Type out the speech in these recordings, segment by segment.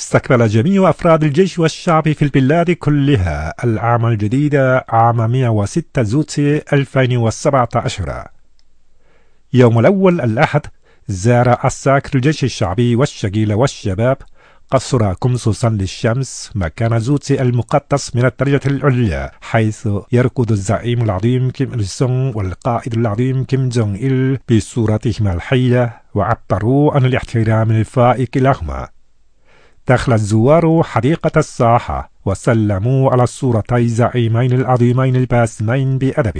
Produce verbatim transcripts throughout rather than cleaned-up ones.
استقبل جميع أفراد الجيش والشعب في البلاد كلها العام الجديد عام مئة وستة زوتي ألفين وسبعة عشر. يوم الأول الأحد زار عساكر الجيش الشعبي والشقيل والشباب قصر كمسوسا للشمس مكان زوتي المقدس من الدرجة العليا، حيث يركض الزعيم العظيم كيم إل سونغ والقائد العظيم كيم جونغ إل بصورتهما الحية، وعبروا عن الاحترام الفائق لهما. دخل الزوار حديقة الساحة وسلموا على الصورتي الزعيمين العظيمين الباسمين بأدب،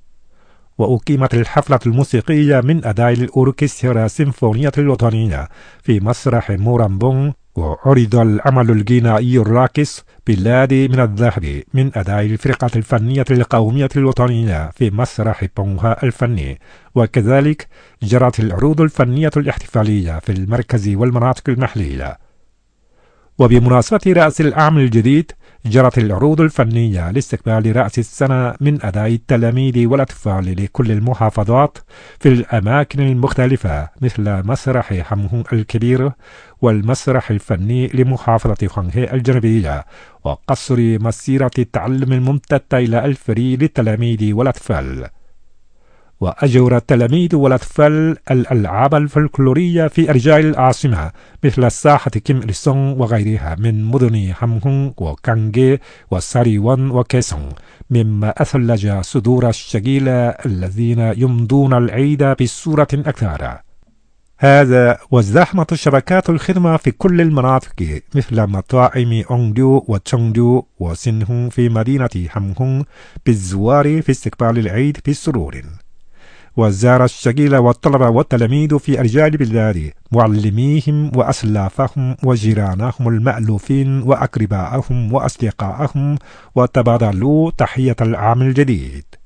وأقيمت الحفلة الموسيقية من أداء الأوركسترا السيمفونية الوطنية في مسرح مورامبون، وعرض العمل الغنائي الراقص بلادي من الذهب من أداء الفرقة الفنية القومية الوطنية في مسرح بونغها الفني، وكذلك جرت العروض الفنية الاحتفالية في المركز والمناطق المحلية. وبمناسبة رأس العام الجديد جرت العروض الفنية لاستقبال رأس السنة من أداء التلاميذ والأطفال لكل المحافظات في الأماكن المختلفة، مثل مسرح حمهون الكبير والمسرح الفني لمحافظة خانغهي الجنوبية، وقصر مسيرة التعلم الممتدة إلى الفري للتلاميذ والأطفال. وأجور التلاميذ والأطفال الألعاب الفلكلورية في أرجاء العاصمة مثل ساحة كيم إل سونغ وغيرها من مدن حمهون وكانغي وساريوان وكيسونغ، مما أثلج صدور الشقيلة الذين يمضون العيد بصورة أكثر. هذا وازدحمت شبكات الخدمة في كل المناطق مثل مطاعم أونغدو وتشونغدو وسينهون في مدينة حمهون بالزوار في استقبال العيد بسرور. وزار الشقيل والطلبة والتلاميذ في أرجاء البلاد معلميهم وأسلافهم وجيرانهم المألوفين وأقربائهم وأصدقائهم، وتبادلوا تحية العام الجديد.